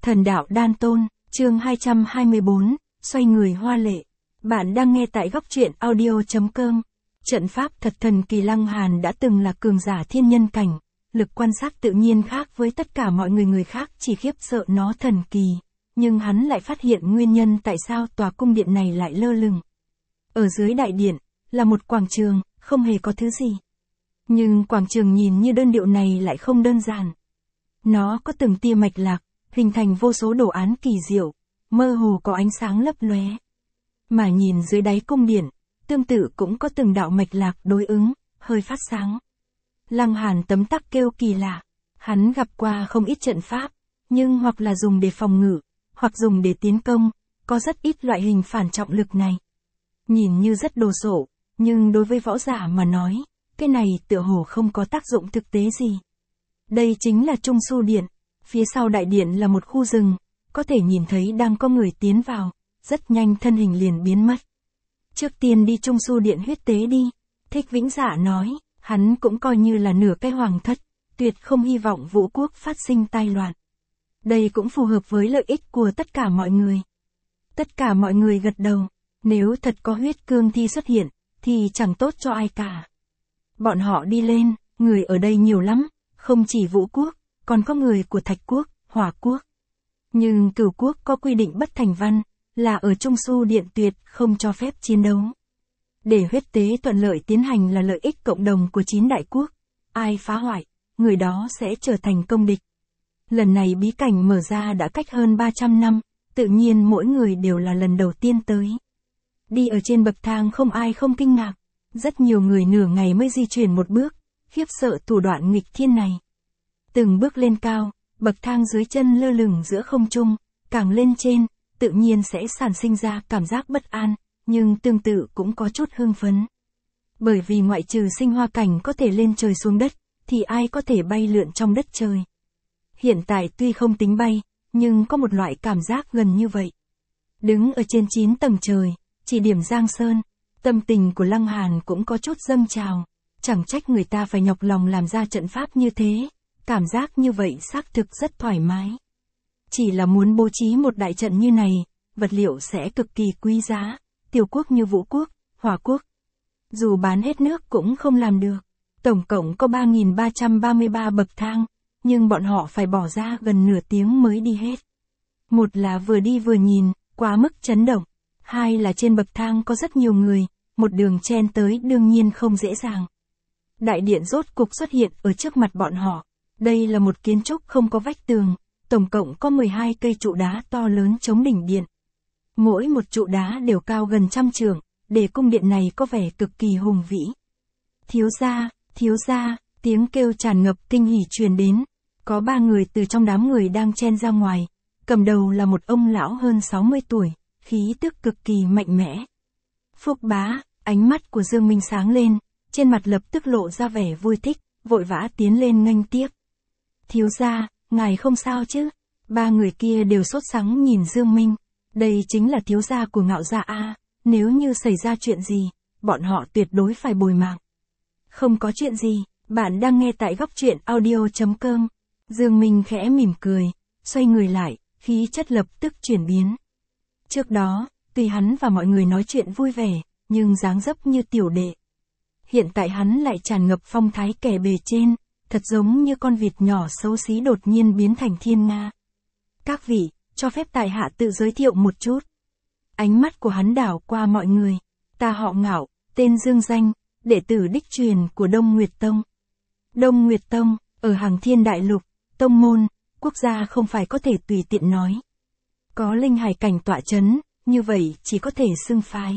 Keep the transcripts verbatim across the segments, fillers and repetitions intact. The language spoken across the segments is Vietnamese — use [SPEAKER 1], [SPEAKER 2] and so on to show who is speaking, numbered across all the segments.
[SPEAKER 1] Thần đạo đan tôn, chương hai trăm hai mươi bốn, xoay người hoa lệ. Bạn đang nghe tại góc truyện audio.com. Trận pháp thật thần kỳ. Lăng Hàn đã từng là cường giả thiên nhân cảnh, lực quan sát tự nhiên khác với tất cả mọi người người khác chỉ khiếp sợ nó thần kỳ, nhưng hắn lại phát hiện nguyên nhân tại sao tòa cung điện này lại lơ lửng. Ở dưới đại điện, là một quảng trường, không hề có thứ gì. Nhưng quảng trường nhìn như đơn điệu này lại không đơn giản. Nó có từng tia mạch lạc, hình thành vô số đồ án kỳ diệu, mơ hồ có ánh sáng lấp lóe. Mà nhìn dưới đáy cung điện, tương tự cũng có từng đạo mạch lạc đối ứng, hơi phát sáng. Lăng Hàn tấm tắc kêu kỳ lạ, hắn gặp qua không ít trận pháp, nhưng hoặc là dùng để phòng ngự, hoặc dùng để tiến công, có rất ít loại hình phản trọng lực này. Nhìn như rất đồ sộ, nhưng đối với võ giả mà nói, cái này tựa hồ không có tác dụng thực tế gì. Đây chính là Trung Su Điện, phía sau đại điện là một khu rừng, có thể nhìn thấy đang có người tiến vào, rất nhanh thân hình liền biến mất. Trước tiên đi Trung Su Điện huyết tế đi, Thích Vĩnh Dạ nói, hắn cũng coi như là nửa cái hoàng thất, tuyệt không hy vọng Vũ quốc phát sinh tai loạn. Đây cũng phù hợp với lợi ích của tất cả mọi người. Tất cả mọi người gật đầu, nếu thật có huyết cương thi xuất hiện, thì chẳng tốt cho ai cả. Bọn họ đi lên, người ở đây nhiều lắm, không chỉ Vũ quốc, còn có người của Thạch quốc, Hỏa quốc. Nhưng Cửu quốc có quy định bất thành văn, là ở Trung Su Điện tuyệt không cho phép chiến đấu. Để huyết tế thuận lợi tiến hành là lợi ích cộng đồng của chín đại quốc, ai phá hoại, người đó sẽ trở thành công địch. Lần này bí cảnh mở ra đã cách hơn ba trăm năm, tự nhiên mỗi người đều là lần đầu tiên tới. Đi ở trên bậc thang không ai không kinh ngạc, rất nhiều người nửa ngày mới di chuyển một bước, khiếp sợ thủ đoạn nghịch thiên này. Từng bước lên cao, bậc thang dưới chân lơ lửng giữa không trung, càng lên trên, tự nhiên sẽ sản sinh ra cảm giác bất an, nhưng tương tự cũng có chút hưng phấn. Bởi vì ngoại trừ sinh hoa cảnh có thể lên trời xuống đất, thì ai có thể bay lượn trong đất trời. Hiện tại tuy không tính bay, nhưng có một loại cảm giác gần như vậy. Đứng ở trên chín tầng trời, chỉ điểm Giang Sơn, tâm tình của Lăng Hàn cũng có chút dâng trào, chẳng trách người ta phải nhọc lòng làm ra trận pháp như thế, cảm giác như vậy xác thực rất thoải mái. Chỉ là muốn bố trí một đại trận như này, vật liệu sẽ cực kỳ quý giá, tiểu quốc như Vũ quốc, Hỏa quốc. Dù bán hết nước cũng không làm được, tổng cộng có ba nghìn ba trăm ba mươi ba bậc thang, nhưng bọn họ phải bỏ ra gần nửa tiếng mới đi hết. Một là vừa đi vừa nhìn, quá mức chấn động. Hai là trên bậc thang có rất nhiều người, một đường chen tới đương nhiên không dễ dàng. Đại điện rốt cục xuất hiện ở trước mặt bọn họ. Đây là một kiến trúc không có vách tường, tổng cộng có mười hai cây trụ đá to lớn chống đỉnh điện. Mỗi một trụ đá đều cao gần trăm trượng, để cung điện này có vẻ cực kỳ hùng vĩ. Thiếu gia, thiếu gia, tiếng kêu tràn ngập kinh hỉ truyền đến. Có ba người từ trong đám người đang chen ra ngoài, cầm đầu là một ông lão hơn sáu mươi tuổi, khí tức cực kỳ mạnh mẽ. Phúc bá, ánh mắt của Dương Minh sáng lên, trên mặt lập tức lộ ra vẻ vui thích, vội vã tiến lên nghênh tiếp. Thiếu gia, ngài không sao chứ? Ba người kia đều sốt sắng nhìn Dương Minh. Đây chính là thiếu gia của Ngạo gia a, nếu như xảy ra chuyện gì, bọn họ tuyệt đối phải bồi mạng. Không có chuyện gì, bạn đang nghe tại góc truyện audio.com. Dương Minh khẽ mỉm cười, xoay người lại, khí chất lập tức chuyển biến. Trước đó, tuy hắn và mọi người nói chuyện vui vẻ, nhưng dáng dấp như tiểu đệ. Hiện tại hắn lại tràn ngập phong thái kẻ bề trên, thật giống như con vịt nhỏ xấu xí đột nhiên biến thành thiên nga. Các vị, cho phép tại hạ tự giới thiệu một chút. Ánh mắt của hắn đảo qua mọi người. Ta họ Ngạo, tên Dương Danh, đệ tử đích truyền của Đông Nguyệt Tông. Đông Nguyệt Tông, ở Hàng Thiên Đại Lục, tông môn, quốc gia không phải có thể tùy tiện nói. Có linh hải cảnh tọa chấn, như vậy chỉ có thể xưng phái.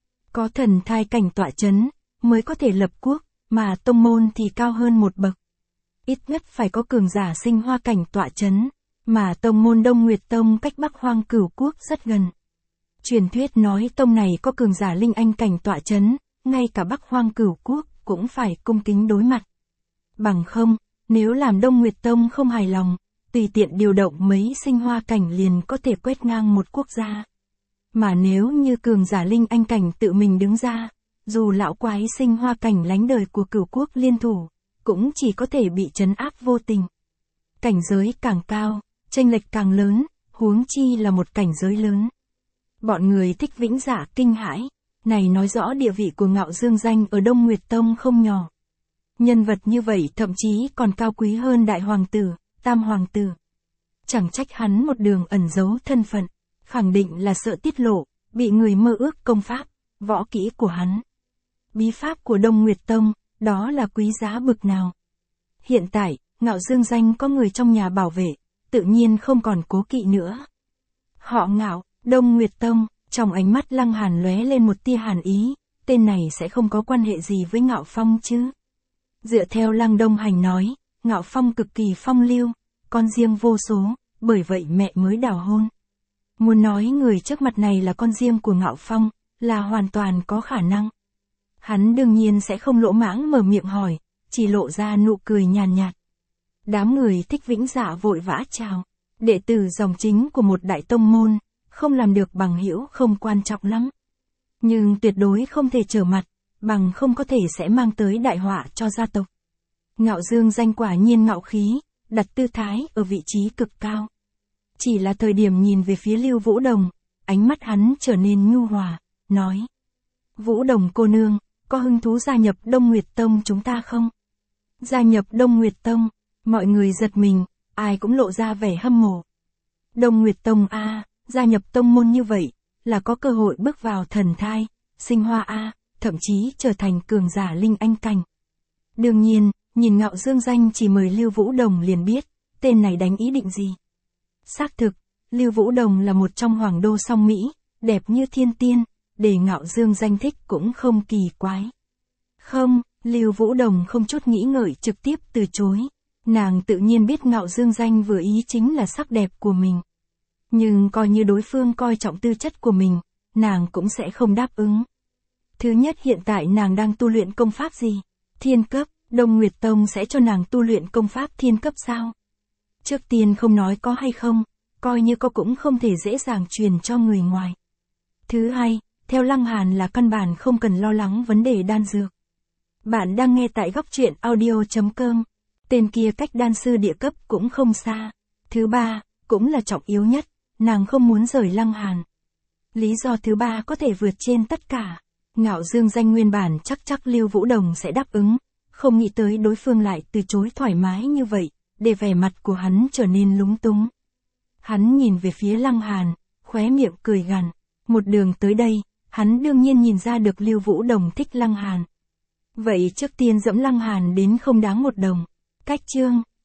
[SPEAKER 1] Có thần thai cảnh tọa chấn, mới có thể lập quốc, mà tông môn thì cao hơn một bậc. Ít nhất phải có cường giả sinh hoa cảnh tọa chấn, mà tông môn Đông Nguyệt Tông cách Bắc Hoang Cửu quốc rất gần. Truyền thuyết nói tông này có cường giả linh anh cảnh tọa chấn, ngay cả Bắc Hoang Cửu quốc cũng phải cung kính đối mặt. Bằng không, nếu làm Đông Nguyệt Tông không hài lòng, tùy tiện điều động mấy sinh hoa cảnh liền có thể quét ngang một quốc gia. Mà nếu như cường giả linh anh cảnh tự mình đứng ra, dù lão quái sinh hoa cảnh lánh đời của Cửu quốc liên thủ, cũng chỉ có thể bị trấn áp vô tình. Cảnh giới càng cao, chênh lệch càng lớn, huống chi là một cảnh giới lớn. Bọn người Thích Vĩnh Dạ kinh hãi, này nói rõ địa vị của Ngạo Dương Danh ở Đông Nguyệt Tông không nhỏ. Nhân vật như vậy thậm chí còn cao quý hơn Đại Hoàng tử, Tam Hoàng tử. Chẳng trách hắn một đường ẩn giấu thân phận, khẳng định là sợ tiết lộ, bị người mơ ước công pháp, võ kỹ của hắn. Bí pháp của Đông Nguyệt Tông, đó là quý giá bực nào. Hiện tại, Ngạo Dương Danh có người trong nhà bảo vệ, tự nhiên không còn cố kỵ nữa. Họ Ngạo, Đông Nguyệt Tông, trong ánh mắt Lăng Hàn lóe lên một tia hàn ý, tên này sẽ không có quan hệ gì với Ngạo Phong chứ. Dựa theo Lăng Đông Hành nói, Ngạo Phong cực kỳ phong lưu, con riêng vô số, bởi vậy mẹ mới đào hôn. Muốn nói người trước mặt này là con riêng của Ngạo Phong, là hoàn toàn có khả năng. Hắn đương nhiên sẽ không lỗ mãng mở miệng hỏi, chỉ lộ ra nụ cười nhàn nhạt. Đám người Thích Vĩnh Dạ vội vã chào, đệ tử dòng chính của một đại tông môn, không làm được bằng hữu không quan trọng lắm. Nhưng tuyệt đối không thể trở mặt, bằng không có thể sẽ mang tới đại họa cho gia tộc. Ngạo Dương Danh quả nhiên ngạo khí, đặt tư thái ở vị trí cực cao. Chỉ là thời điểm nhìn về phía Lưu Vũ Đồng, ánh mắt hắn trở nên nhu hòa, nói. Vũ Đồng cô nương, có hứng thú gia nhập Đông Nguyệt Tông chúng ta không? Gia nhập Đông Nguyệt Tông, mọi người giật mình, ai cũng lộ ra vẻ hâm mộ. Đông Nguyệt Tông a, gia nhập tông môn như vậy, là có cơ hội bước vào thần thai, sinh hoa a, thậm chí trở thành cường giả linh anh cảnh. Đương nhiên, nhìn Ngạo Dương Danh chỉ mời Lưu Vũ Đồng liền biết, tên này đánh ý định gì. Xác thực, Lưu Vũ Đồng là một trong hoàng đô song Mỹ, đẹp như thiên tiên, để Ngạo Dương Danh thích cũng không kỳ quái. Không, Lưu Vũ Đồng không chút nghĩ ngợi trực tiếp từ chối. Nàng tự nhiên biết Ngạo Dương Danh vừa ý chính là sắc đẹp của mình. Nhưng coi như đối phương coi trọng tư chất của mình, nàng cũng sẽ không đáp ứng. Thứ nhất hiện tại nàng đang tu luyện công pháp gì? Thiên cấp, Đông Nguyệt Tông sẽ cho nàng tu luyện công pháp thiên cấp sao? Trước tiên không nói có hay không, coi như có cũng không thể dễ dàng truyền cho người ngoài. Thứ hai, theo Lăng Hàn là căn bản không cần lo lắng vấn đề đan dược. Bạn đang nghe tại góc truyện audio chấm com. Tên kia cách đan sư địa cấp cũng không xa. Thứ ba, cũng là trọng yếu nhất, nàng không muốn rời Lăng Hàn. Lý do thứ ba có thể vượt trên tất cả. Ngạo Dương Danh nguyên bản chắc chắc Lưu Vũ Đồng sẽ đáp ứng, không nghĩ tới đối phương lại từ chối thoải mái như vậy, để vẻ mặt của hắn trở nên lúng túng. Hắn nhìn về phía Lăng Hàn, khóe miệng cười gằn. Một đường tới đây, hắn đương nhiên nhìn ra được Lưu Vũ Đồng thích Lăng Hàn. Vậy trước tiên dẫm Lăng Hàn đến không đáng một đồng. Cách chương